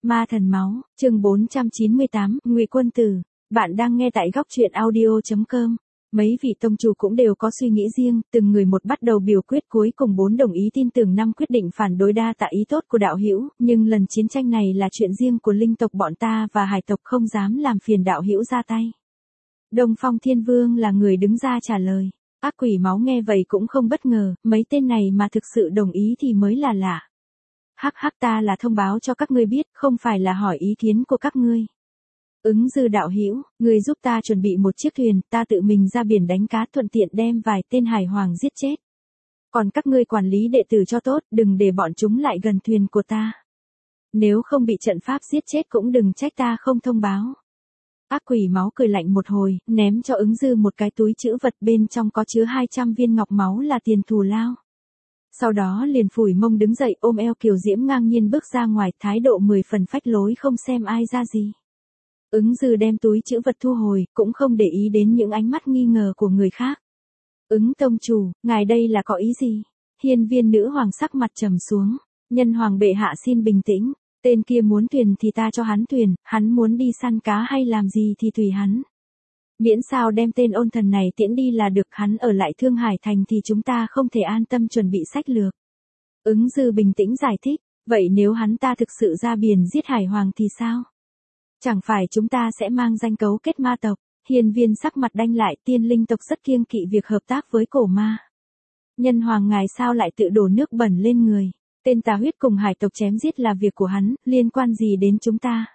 Ma thần máu, chương 498, Ngụy Quân Tử. Bạn đang nghe tại góc truyện audio.com. Mấy vị tông chủ cũng đều có suy nghĩ riêng, từng người một bắt đầu biểu quyết, cuối cùng 4 đồng ý tin tưởng, 5 quyết định phản đối đa tạ ý tốt của đạo hữu, nhưng lần chiến tranh này là chuyện riêng của linh tộc bọn ta và hải tộc, không dám làm phiền đạo hữu ra tay. Đông Phong Thiên Vương là người đứng ra trả lời. Ác quỷ máu nghe vậy cũng không bất ngờ, mấy tên này mà thực sự đồng ý thì mới là lạ. Hắc hắc, ta là thông báo cho các ngươi biết, không phải là hỏi ý kiến của các ngươi. Ứng Dư đạo hữu, ngươi giúp ta chuẩn bị một chiếc thuyền, ta tự mình ra biển đánh cá, thuận tiện đem vài tên hải hoàng giết chết. Còn các ngươi quản lý đệ tử cho tốt, đừng để bọn chúng lại gần thuyền của ta. Nếu không bị trận pháp giết chết cũng đừng trách ta không thông báo. Ác quỷ máu cười lạnh một hồi, ném cho Ứng Dư một cái túi trữ vật, bên trong có chứa 200 viên ngọc máu là tiền thù lao. Sau đó liền phủi mông đứng dậy, ôm eo kiều diễm ngang nhiên bước ra ngoài, thái độ 10 phần phách lối, không xem ai ra gì. Ứng Dư đem túi trữ vật thu hồi, cũng không để ý đến những ánh mắt nghi ngờ của người khác. Ứng tông chủ, ngài đây là có ý gì? Hiên Viên nữ hoàng sắc mặt trầm xuống. Nhân hoàng bệ hạ xin bình tĩnh, tên kia muốn thuyền thì ta cho hắn thuyền, hắn muốn đi săn cá hay làm gì thì tùy hắn. Miễn sao đem tên ôn thần này tiễn đi là được, hắn ở lại Thương Hải Thành thì chúng ta không thể an tâm chuẩn bị sách lược. Ứng Dư bình tĩnh giải thích, vậy nếu hắn ta thực sự ra biển giết hải hoàng thì sao? Chẳng phải chúng ta sẽ mang danh cấu kết ma tộc? Hiên Viên sắc mặt đanh lại, tiên linh tộc rất kiêng kỵ việc hợp tác với cổ ma. Nhân hoàng ngài sao lại tự đổ nước bẩn lên người? Tên tà huyết cùng hải tộc chém giết là việc của hắn, liên quan gì đến chúng ta?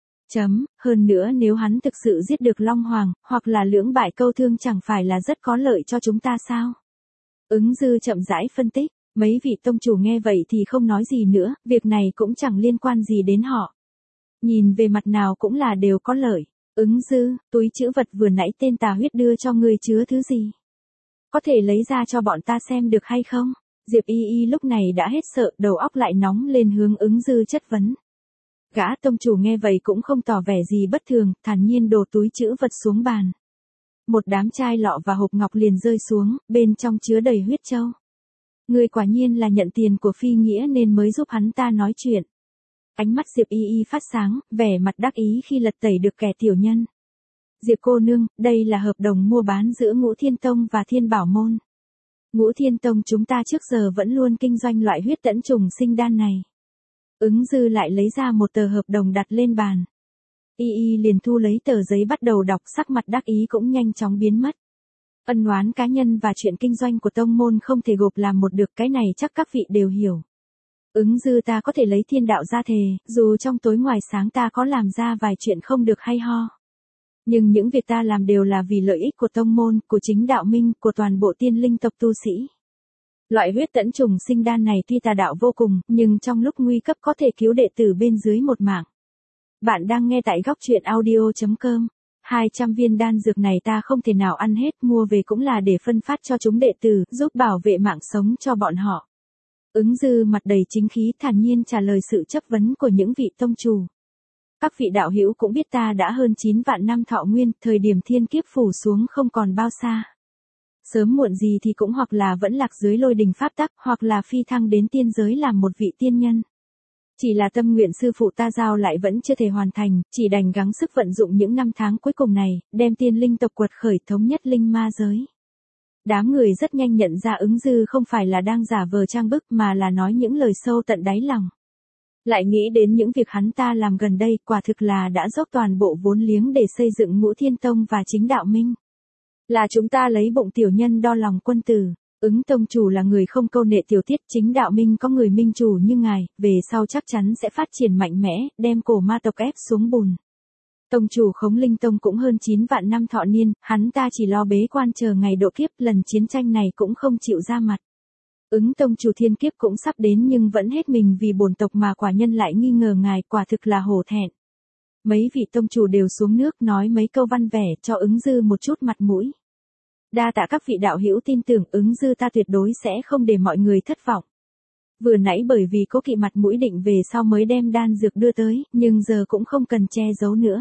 Hơn nữa nếu hắn thực sự giết được Long Hoàng, hoặc là lưỡng bại câu thương, chẳng phải là rất có lợi cho chúng ta sao? Ứng Dư chậm rãi phân tích, mấy vị tông chủ nghe vậy thì không nói gì nữa, việc này cũng chẳng liên quan gì đến họ. Nhìn về mặt nào cũng là đều có lợi. Ứng Dư, túi trữ vật vừa nãy tên tà huyết đưa cho ngươi chứa thứ gì? Có thể lấy ra cho bọn ta xem được hay không? Diệp Y Y lúc này đã hết sợ, đầu óc lại nóng lên, hướng Ứng Dư chất vấn. Gã tông chủ nghe vậy cũng không tỏ vẻ gì bất thường, thản nhiên đổ túi trữ vật xuống bàn. Một đám chai lọ và hộp ngọc liền rơi xuống, bên trong chứa đầy huyết châu. Ngươi quả nhiên là nhận tiền của Phi Nghĩa nên mới giúp hắn ta nói chuyện. Ánh mắt Diệp Y Y phát sáng, vẻ mặt đắc ý khi lật tẩy được kẻ tiểu nhân. Diệp cô nương, đây là hợp đồng mua bán giữa Ngũ Thiên Tông và Thiên Bảo Môn. Ngũ Thiên Tông chúng ta trước giờ vẫn luôn kinh doanh loại huyết tẫn trùng sinh đan này. Ứng Dư lại lấy ra một tờ hợp đồng đặt lên bàn. Y Y liền thu lấy tờ giấy bắt đầu đọc, sắc mặt đắc ý cũng nhanh chóng biến mất. Ân oán cá nhân và chuyện kinh doanh của tông môn không thể gộp làm một được, cái này chắc các vị đều hiểu. Ứng Dư ta có thể lấy thiên đạo ra thề, dù trong tối ngoài sáng ta có làm ra vài chuyện không được hay ho. Nhưng những việc ta làm đều là vì lợi ích của tông môn, của chính đạo minh, của toàn bộ tiên linh tộc tu sĩ. Loại huyết tẫn trùng sinh đan này tuy tà đạo vô cùng, nhưng trong lúc nguy cấp có thể cứu đệ tử bên dưới một mạng. Bạn đang nghe tại góc truyện audio.com. 200 viên đan dược này ta không thể nào ăn hết, mua về cũng là để phân phát cho chúng đệ tử, giúp bảo vệ mạng sống cho bọn họ. Ứng Dư mặt đầy chính khí, thản nhiên trả lời sự chất vấn của những vị tông chủ. Các vị đạo hữu cũng biết ta đã hơn 9 vạn năm thọ nguyên, thời điểm thiên kiếp phủ xuống không còn bao xa. Sớm muộn gì thì cũng hoặc là vẫn lạc dưới lôi đình pháp tắc, hoặc là phi thăng đến tiên giới làm một vị tiên nhân. Chỉ là tâm nguyện sư phụ ta giao lại vẫn chưa thể hoàn thành, chỉ đành gắng sức vận dụng những năm tháng cuối cùng này, đem tiên linh tộc quật khởi, thống nhất linh ma giới. Đám người rất nhanh nhận ra Ứng Dư không phải là đang giả vờ trang bức mà là nói những lời sâu tận đáy lòng. Lại nghĩ đến những việc hắn ta làm gần đây, quả thực là đã dốc toàn bộ vốn liếng để xây dựng Ngũ Thiên Tông và chính đạo minh. Là chúng ta lấy bụng tiểu nhân đo lòng quân tử. Ứng tông chủ là người không câu nệ tiểu tiết, chính đạo minh có người minh chủ như ngài, về sau chắc chắn sẽ phát triển mạnh mẽ, đem cổ ma tộc ép xuống bùn. Tông chủ Khống Linh Tông cũng hơn 9 vạn năm thọ niên, hắn ta chỉ lo bế quan chờ ngày độ kiếp, lần chiến tranh này cũng không chịu ra mặt. Ứng tông chủ thiên kiếp cũng sắp đến nhưng vẫn hết mình vì bổn tộc mà quả nhân lại nghi ngờ ngài, quả thực là hổ thẹn. Mấy vị tông chủ đều xuống nước nói mấy câu văn vẻ cho Ứng Dư một chút mặt mũi. Đa tạ các vị đạo hữu tin tưởng, Ứng Dư ta tuyệt đối sẽ không để mọi người thất vọng. Vừa nãy bởi vì cố kỵ mặt mũi định về sau mới đem đan dược đưa tới, nhưng giờ cũng không cần che giấu nữa.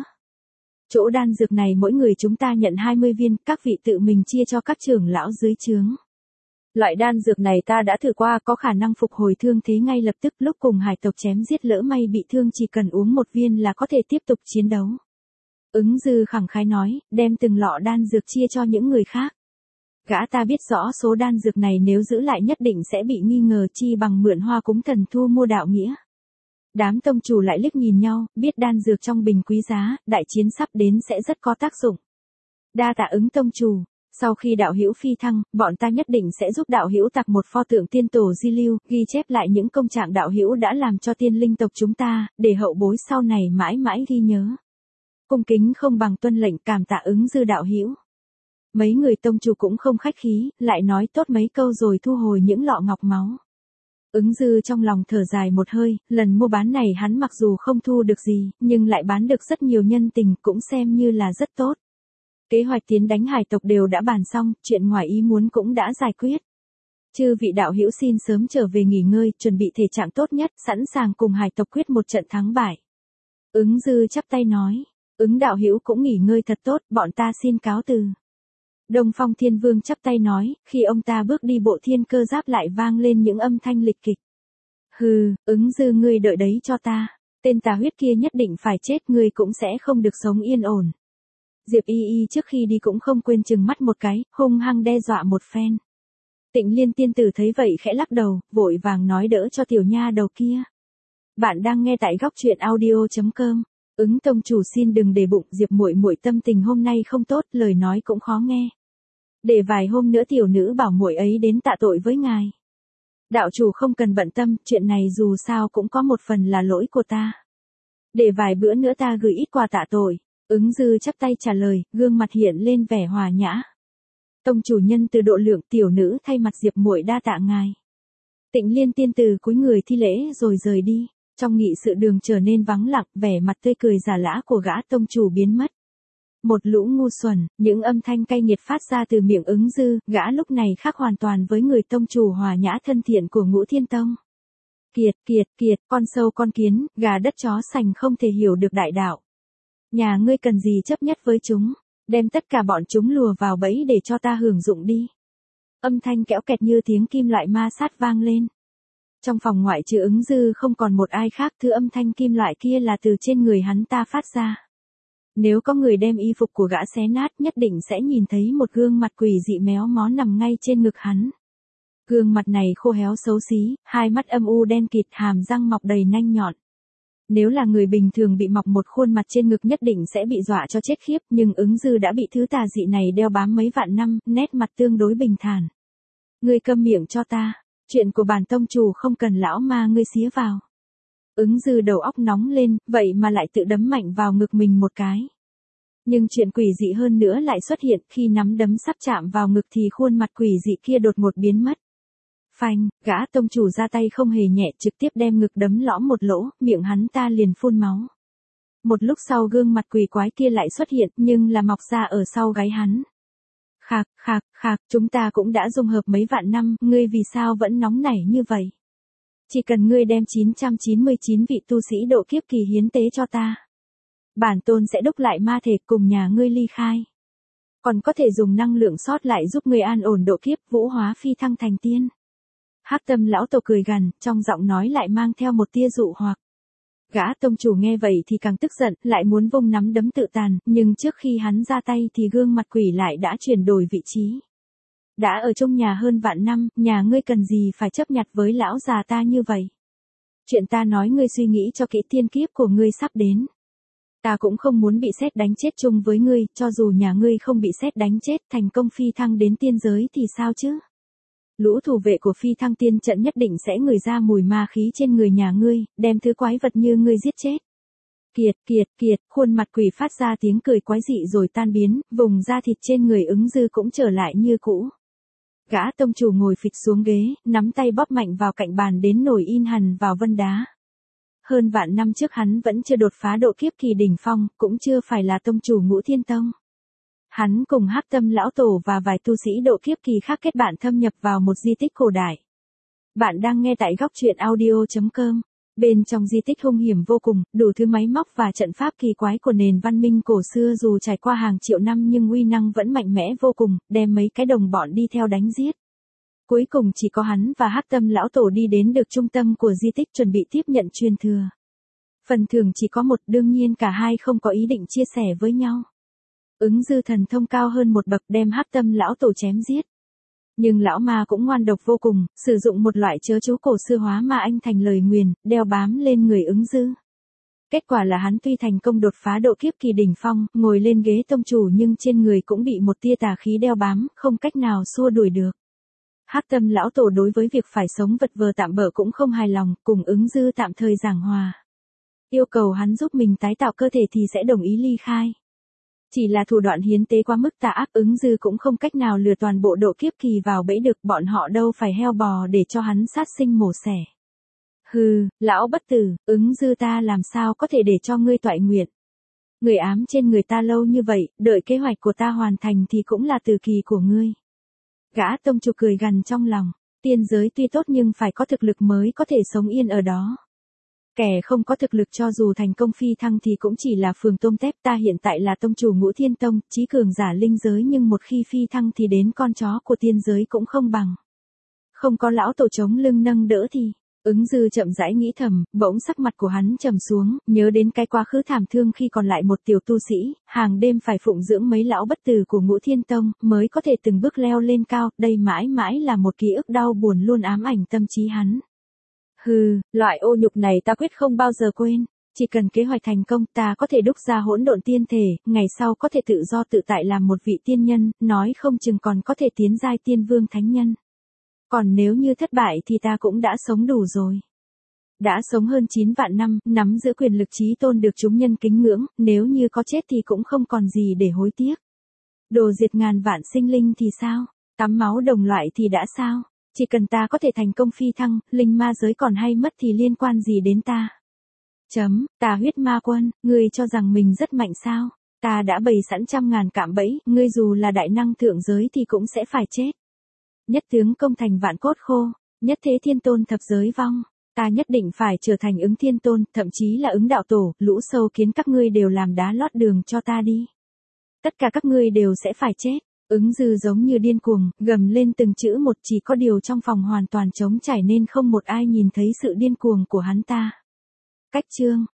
Chỗ đan dược này mỗi người chúng ta nhận 20 viên, các vị tự mình chia cho các trưởng lão dưới trướng. Loại đan dược này ta đã thử qua, có khả năng phục hồi thương thế ngay lập tức, lúc cùng hải tộc chém giết lỡ may bị thương chỉ cần uống một viên là có thể tiếp tục chiến đấu. Ứng Dư khẳng khái nói, đem từng lọ đan dược chia cho những người khác. Gã ta biết rõ số đan dược này nếu giữ lại nhất định sẽ bị nghi ngờ, chi bằng mượn Hoa Cúng Thần thu mua đạo nghĩa. Đám tông chủ lại liếc nhìn nhau, biết đan dược trong bình quý giá, đại chiến sắp đến sẽ rất có tác dụng. Đa tạ Ứng tông chủ, sau khi đạo hữu phi thăng, bọn ta nhất định sẽ giúp đạo hữu tạc một pho tượng tiên tổ di lưu, ghi chép lại những công trạng đạo hữu đã làm cho tiên linh tộc chúng ta, để hậu bối sau này mãi mãi ghi nhớ. Cung kính không bằng tuân lệnh, cảm tạ Ứng Dư đạo hữu. Mấy người tông chủ cũng không khách khí, lại nói tốt mấy câu rồi thu hồi những lọ ngọc máu. Ứng Dư trong lòng thở dài một hơi, lần mua bán này hắn mặc dù không thu được gì, nhưng lại bán được rất nhiều nhân tình, cũng xem như là rất tốt. Kế hoạch tiến đánh hải tộc đều đã bàn xong, chuyện ngoài ý muốn cũng đã giải quyết. Chư vị đạo hữu xin sớm trở về nghỉ ngơi, chuẩn bị thể trạng tốt nhất, sẵn sàng cùng hải tộc quyết một trận thắng bại. Ứng Dư chắp tay nói, Ứng đạo hữu cũng nghỉ ngơi thật tốt, bọn ta xin cáo từ. Đông Phong Thiên Vương chắp tay nói, khi ông ta bước đi bộ thiên cơ giáp lại vang lên những âm thanh lịch kịch. Hừ, Ứng Dư ngươi đợi đấy cho ta, tên tà huyết kia nhất định phải chết, ngươi cũng sẽ không được sống yên ổn. Diệp Y Y trước khi đi cũng không quên chừng mắt một cái, hung hăng đe dọa một phen. Tịnh Liên tiên tử thấy vậy khẽ lắc đầu, vội vàng nói đỡ cho tiểu nha đầu kia. Bạn đang nghe tại góc truyện audio.com. Ứng tông chủ xin đừng để bụng, Diệp muội muội tâm tình hôm nay không tốt, lời nói cũng khó nghe. Để vài hôm nữa tiểu nữ bảo muội ấy đến tạ tội với ngài. Đạo chủ không cần bận tâm, chuyện này dù sao cũng có một phần là lỗi của ta. Để vài bữa nữa ta gửi ít quà tạ tội. Ứng Dư chắp tay trả lời, gương mặt hiện lên vẻ hòa nhã. Tông chủ nhân từ độ lượng, tiểu nữ thay mặt Diệp muội đa tạ ngài. Tịnh Liên tiên tử cúi người thi lễ rồi rời đi. Trong nghị sự đường trở nên vắng lặng, vẻ mặt tươi cười giả lã của gã tông chủ biến mất. Một lũ ngu xuẩn, những âm thanh cay nghiệt phát ra từ miệng Ứng Dư, gã lúc này khác hoàn toàn với người tông chủ hòa nhã thân thiện của Ngũ Thiên Tông. Kiệt, con sâu con kiến, gà đất chó sành không thể hiểu được đại đạo. Nhà ngươi cần gì chấp nhất với chúng, đem tất cả bọn chúng lùa vào bẫy để cho ta hưởng dụng đi. Âm thanh kéo kẹt như tiếng kim loại ma sát vang lên. Trong phòng ngoại trừ Ứng Dư không còn một ai khác, thứ âm thanh kim loại kia là từ trên người hắn ta phát ra. Nếu có người đem y phục của gã xé nát nhất định sẽ nhìn thấy một gương mặt quỷ dị méo mó nằm ngay trên ngực hắn. Gương mặt này khô héo xấu xí, hai mắt âm u đen kịt, hàm răng mọc đầy nanh nhọn. Nếu là người bình thường bị mọc một khuôn mặt trên ngực nhất định sẽ bị dọa cho chết khiếp, nhưng Ứng Dư đã bị thứ tà dị này đeo bám mấy vạn năm, nét mặt tương đối bình thản. Ngươi câm miệng cho ta, chuyện của bản tông chủ không cần lão ma ngươi xía vào. Ứng Dư đầu óc nóng lên, vậy mà lại tự đấm mạnh vào ngực mình một cái. Nhưng chuyện quỷ dị hơn nữa lại xuất hiện, khi nắm đấm sắp chạm vào ngực thì khuôn mặt quỷ dị kia đột ngột biến mất. Phanh, gã tông chủ ra tay không hề nhẹ, trực tiếp đem ngực đấm lõm một lỗ, miệng hắn ta liền phun máu. Một lúc sau gương mặt quỷ quái kia lại xuất hiện, nhưng là mọc ra ở sau gáy hắn. Khạc, chúng ta cũng đã dung hợp mấy vạn năm, ngươi vì sao vẫn nóng nảy như vậy? Chỉ cần ngươi đem 999 vị tu sĩ độ kiếp kỳ hiến tế cho ta. Bản tôn sẽ đúc lại ma thể cùng nhà ngươi ly khai. Còn có thể dùng năng lượng sót lại giúp ngươi an ổn độ kiếp, vũ hóa phi thăng thành tiên. Hắc Tâm lão tổ cười gằn, trong giọng nói lại mang theo một tia dụ hoặc. Gã tông chủ nghe vậy thì càng tức giận, lại muốn vung nắm đấm tự tàn, nhưng trước khi hắn ra tay thì gương mặt quỷ lại đã chuyển đổi vị trí. Đã ở trong nhà hơn vạn năm, nhà ngươi cần gì phải chấp nhặt với lão già ta như vậy? Chuyện ta nói ngươi suy nghĩ cho kỹ, thiên kiếp của ngươi sắp đến. Ta cũng không muốn bị sét đánh chết chung với ngươi, cho dù nhà ngươi không bị sét đánh chết, thành công phi thăng đến tiên giới thì sao chứ? Lũ thủ vệ của phi thăng tiên trận nhất định sẽ ngửi ra mùi ma khí trên người nhà ngươi, đem thứ quái vật như ngươi giết chết. Kiệt, khuôn mặt quỷ phát ra tiếng cười quái dị rồi tan biến, vùng da thịt trên người Ứng Dư cũng trở lại như cũ. Gã tông chủ ngồi phịch xuống ghế, nắm tay bóp mạnh vào cạnh bàn đến nổi in hằn vào vân đá. Hơn vạn năm trước hắn vẫn chưa đột phá độ kiếp kỳ đỉnh phong, cũng chưa phải là tông chủ Ngũ Thiên Tông. Hắn cùng Hắc Tâm lão tổ và vài tu sĩ độ kiếp kỳ khác kết bạn thâm nhập vào một di tích cổ đại. Bạn đang nghe tại góc truyện audio.com. Bên trong di tích hung hiểm vô cùng, đủ thứ máy móc và trận pháp kỳ quái của nền văn minh cổ xưa dù trải qua hàng triệu năm nhưng uy năng vẫn mạnh mẽ vô cùng, đem mấy cái đồng bọn đi theo đánh giết. Cuối cùng chỉ có hắn và Hắc Tâm lão tổ đi đến được trung tâm của di tích chuẩn bị tiếp nhận truyền thừa. Phần thưởng chỉ có một, đương nhiên cả hai không có ý định chia sẻ với nhau. Ứng Dư thần thông cao hơn một bậc đem Hắc Tâm lão tổ chém giết. Nhưng lão ma cũng ngoan độc vô cùng, sử dụng một loại chớ chú cổ xưa hóa ma anh thành lời nguyền, đeo bám lên người Ứng Dư. Kết quả là hắn tuy thành công đột phá độ kiếp kỳ đỉnh phong, ngồi lên ghế tông chủ nhưng trên người cũng bị một tia tà khí đeo bám, không cách nào xua đuổi được. Hắc Tâm lão tổ đối với việc phải sống vật vờ tạm bợ cũng không hài lòng, cùng Ứng Dư tạm thời giảng hòa. Yêu cầu hắn giúp mình tái tạo cơ thể thì sẽ đồng ý ly khai. Chỉ là thủ đoạn hiến tế quá mức tà ác, Ứng Dư cũng không cách nào lừa toàn bộ độ kiếp kỳ vào bẫy được, bọn họ đâu phải heo bò để cho hắn sát sinh mổ xẻ. Hừ, lão bất tử, Ứng Dư ta làm sao có thể để cho ngươi toại nguyện. Người ám trên người ta lâu như vậy, đợi kế hoạch của ta hoàn thành thì cũng là từ kỳ của ngươi. Gã tông chủ cười gằn trong lòng, tiên giới tuy tốt nhưng phải có thực lực mới có thể sống yên ở đó. Kẻ không có thực lực cho dù thành công phi thăng thì cũng chỉ là phường tôm tép, ta hiện tại là tông chủ Ngũ Thiên Tông, chí cường giả linh giới nhưng một khi phi thăng thì đến con chó của tiên giới cũng không bằng. Không có lão tổ chống lưng nâng đỡ thì, Ứng Dư chậm rãi nghĩ thầm, bỗng sắc mặt của hắn trầm xuống, nhớ đến cái quá khứ thảm thương khi còn lại một tiểu tu sĩ, hàng đêm phải phụng dưỡng mấy lão bất tử của Ngũ Thiên Tông, mới có thể từng bước leo lên cao, đây mãi mãi là một ký ức đau buồn luôn ám ảnh tâm trí hắn. Hừ, loại ô nhục này ta quyết không bao giờ quên, chỉ cần kế hoạch thành công ta có thể đúc ra hỗn độn tiên thể, ngày sau có thể tự do tự tại làm một vị tiên nhân, nói không chừng còn có thể tiến giai tiên vương thánh nhân. Còn nếu như thất bại thì ta cũng đã sống đủ rồi. Đã sống hơn 9 vạn năm, nắm giữ quyền lực chí tôn được chúng nhân kính ngưỡng, nếu như có chết thì cũng không còn gì để hối tiếc. Đồ diệt ngàn vạn sinh linh thì sao? Tắm máu đồng loại thì đã sao? Chỉ cần ta có thể thành công phi thăng, linh ma giới còn hay mất thì liên quan gì đến ta? Tà huyết ma quân, ngươi cho rằng mình rất mạnh sao? Ta đã bày sẵn trăm ngàn cạm bẫy, ngươi dù là đại năng thượng giới thì cũng sẽ phải chết. Nhất tướng công thành vạn cốt khô, nhất thế thiên tôn thập giới vong. Ta nhất định phải trở thành Ứng Thiên Tôn, thậm chí là Ứng đạo tổ, lũ sâu kiến các ngươi đều làm đá lót đường cho ta đi. Tất cả các ngươi đều sẽ phải chết. Ứng Dư giống như điên cuồng, gầm lên từng chữ một, chỉ có điều trong phòng hoàn toàn trống trải nên không một ai nhìn thấy sự điên cuồng của hắn ta. Cách chương